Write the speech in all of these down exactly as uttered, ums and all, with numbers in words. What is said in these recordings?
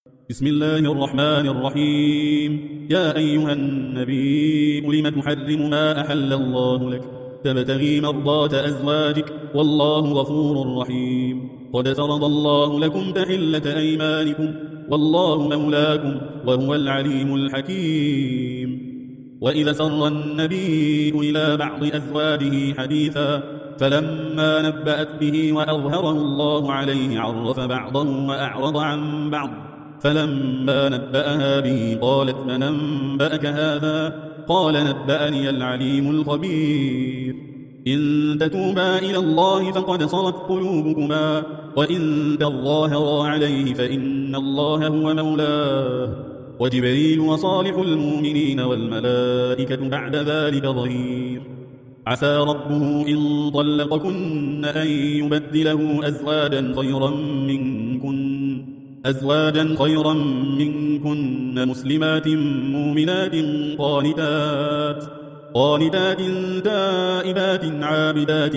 بسم الله الرحمن الرحيم. يا أيها النبي لم تحرم ما أحل الله لك تبتغي مرضات أزواجك والله غفور رحيم. قد فرض الله لكم تحلة أيمانكم والله مولاكم وهو العليم الحكيم. وإذا سر النبي إلى بعض أزواجه حديثا فلما نبأت به وأظهره الله عليه عرف بعضه وأعرض عن بعض، فلما نبأها به قالت من أنبأك هذا؟ قال نبأني العليم الخبير. إن تتوبا إلى الله فقد صغت قلوبكما وإن تظاهرا عليه فإن الله هو مولاه وجبريل وصالح المؤمنين والملائكة بعد ذلك ظهير. عسى ربه إن طلقكن أن يبدله أزواجا خيرا منكن أزواجا خيرا منكن مسلمات مؤمنات قانتات قانتات تائبات عابدات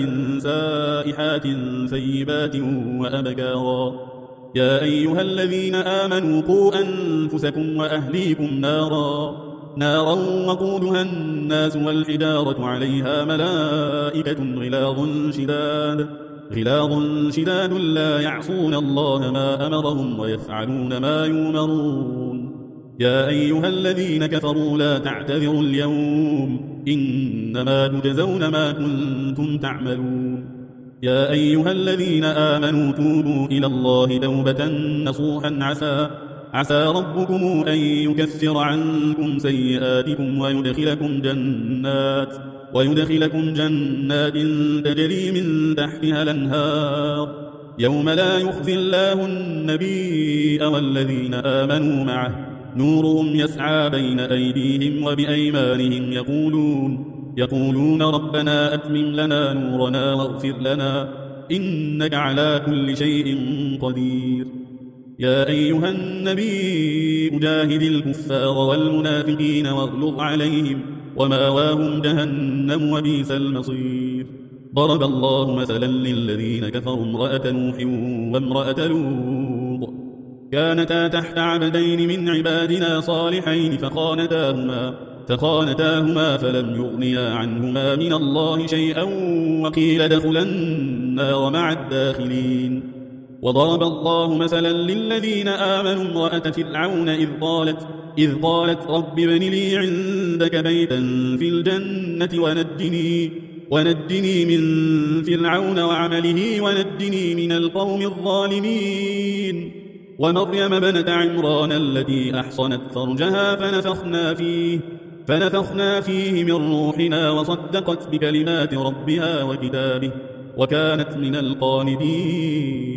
سائحات ثيبات وأبكارا. يا أيها الذين آمنوا قوا أنفسكم وأهليكم نارا نارا وقودها الناس والحجارة عليها ملائكة غلاظ شداد غلاظ شداد لا يعصون الله ما أمرهم ويفعلون ما يؤمرون. يا أيها الذين كفروا لا تعتذروا اليوم إنما تجزون ما كنتم تعملون. يا أيها الذين آمنوا توبوا إلى الله توبة نصوحا عسى عسى ربكم أن يكفر عنكم سيئاتكم ويدخلكم جنات ويدخلكم جنات تجري من تحتها الأنهار يوم لا يخزي الله النبي والذين آمنوا معه نورهم يسعى بين أيديهم وبأيمانهم يقولون يقولون ربنا أتمم لنا نورنا واغفر لنا إنك على كل شيء قدير. يا أيها النبي جاهد الكفار والمنافقين واغلظ عليهم ومأواهم جهنم وبئس المصير. ضرب الله مثلا للذين كفروا امرأة نوح وامرأة لوط كانتا تحت عبدين من عبادنا صالحين فخانتاهما فخانتاهما فلم يغنيا عنهما من الله شيئا وقيل ادخلا النار مع الداخلين. وضرب الله مثلا للذين آمنوا امرأة فرعون إذ قالت إذ قالت رب ابن لي عندك بيتا في الجنة ونجني ونجني من فرعون وعمله ونجني من القوم الظالمين. ومريم بنت عمران التي أحصنت فرجها فنفخنا فيه فنفخنا فيه من روحنا وصدقت بكلمات ربها وكتابه وكانت من القانتين.